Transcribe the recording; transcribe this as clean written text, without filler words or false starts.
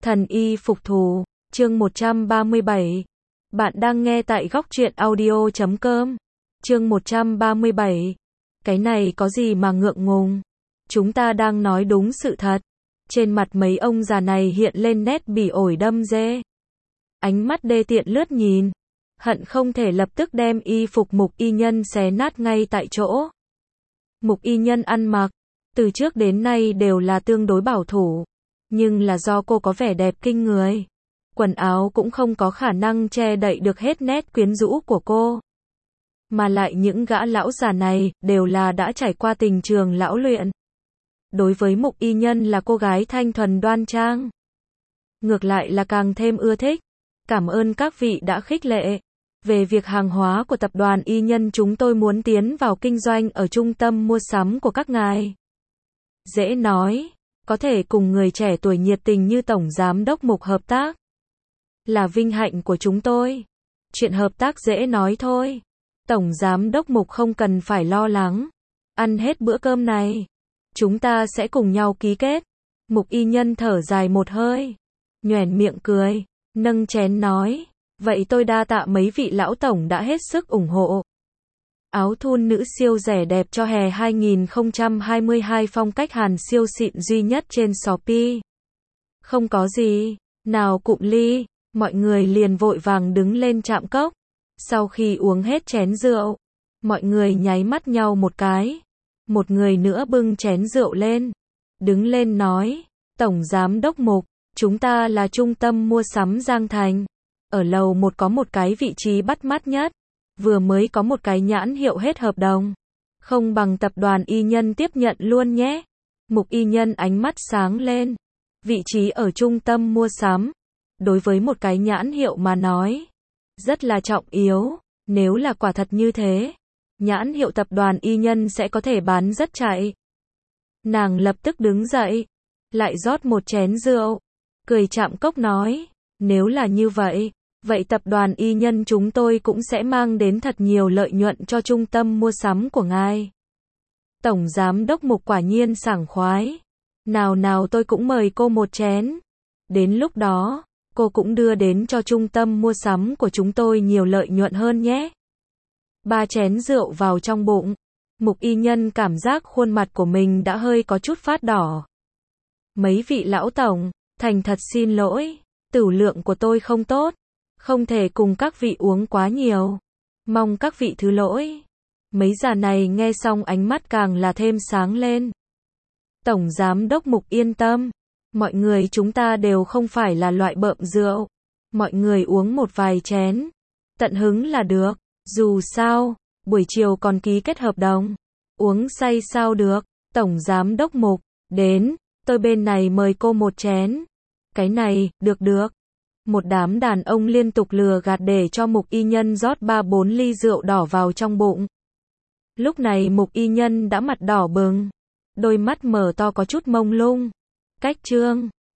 Thần y phục thù, chương 137. Bạn đang nghe tại góc truyện audio.com. Chương 137. Cái này có gì mà ngượng ngùng? Chúng ta đang nói đúng sự thật. Trên mặt mấy ông già này hiện lên nét bỉ ổi đâm dê. Ánh mắt đê tiện lướt nhìn. Hận không thể lập tức đem y phục Mục y nhân xé nát ngay tại chỗ. Mục y nhân ăn mặc, từ trước đến nay đều là tương đối bảo thủ. Nhưng là do cô có vẻ đẹp kinh người. Quần áo cũng không có khả năng che đậy được hết nét quyến rũ của cô. Mà lại những gã lão già này, đều là đã trải qua tình trường lão luyện. Đối với Mục y nhân là cô gái thanh thuần đoan trang. Ngược lại là càng thêm ưa thích. Cảm ơn các vị đã khích lệ. Về việc hàng hóa của tập đoàn y nhân chúng tôi muốn tiến vào kinh doanh ở trung tâm mua sắm của các ngài. Dễ nói. Có thể cùng người trẻ tuổi nhiệt tình như Tổng Giám đốc Mục hợp tác. Là vinh hạnh của chúng tôi. Chuyện hợp tác dễ nói thôi. Tổng Giám đốc Mục không cần phải lo lắng. Ăn hết bữa cơm này. Chúng ta sẽ cùng nhau ký kết. Mục y nhân thở dài một hơi. Nhoẻn miệng cười. Nâng chén nói. Vậy tôi đa tạ mấy vị lão tổng đã hết sức ủng hộ. Áo thun nữ siêu rẻ đẹp cho hè 2022 phong cách Hàn siêu xịn duy nhất trên Shopee. Không có gì. Nào cụm ly. Mọi người liền vội vàng đứng lên chạm cốc. Sau khi uống hết chén rượu, mọi người nháy mắt nhau một cái. Một người nữa bưng chén rượu lên. Đứng lên nói. Tổng Giám đốc Mục, chúng ta là trung tâm mua sắm Giang Thành. Ở lầu 1 có một cái vị trí bắt mắt nhất. Vừa mới có một cái nhãn hiệu hết hợp đồng. Không bằng tập đoàn y nhân tiếp nhận luôn nhé. Mục y nhân ánh mắt sáng lên. Vị trí ở trung tâm mua sắm. Đối với một cái nhãn hiệu mà nói. Rất là trọng yếu. Nếu là quả thật như thế. Nhãn hiệu tập đoàn y nhân sẽ có thể bán rất chạy. Nàng lập tức đứng dậy. Lại rót một chén rượu. Cười chạm cốc nói. Nếu là như vậy. Vậy tập đoàn y nhân chúng tôi cũng sẽ mang đến thật nhiều lợi nhuận cho trung tâm mua sắm của ngài. Tổng Giám đốc Mục quả nhiên sảng khoái. Nào nào tôi cũng mời cô một chén. Đến lúc đó, cô cũng đưa đến cho trung tâm mua sắm của chúng tôi nhiều lợi nhuận hơn nhé. 3 chén rượu vào trong bụng. Mục y nhân cảm giác khuôn mặt của mình đã hơi có chút phát đỏ. Mấy vị lão tổng, thành thật xin lỗi. Tửu lượng của tôi không tốt. Không thể cùng các vị uống quá nhiều. Mong các vị thứ lỗi. Mấy già này nghe xong ánh mắt càng là thêm sáng lên. Tổng Giám đốc Mục yên tâm. Mọi người chúng ta đều không phải là loại bợm rượu. Mọi người uống một vài chén. Tận hứng là được. Dù sao, buổi chiều còn ký kết hợp đồng. Uống say sao được. Tổng Giám đốc Mục, đến, tôi bên này mời cô một chén. Cái này, được. Một đám đàn ông liên tục lừa gạt để cho Mục y nhân rót 3-4 ly rượu đỏ vào trong bụng. Lúc này Mục y nhân đã mặt đỏ bừng. Đôi mắt mở to có chút mông lung. Cách trương.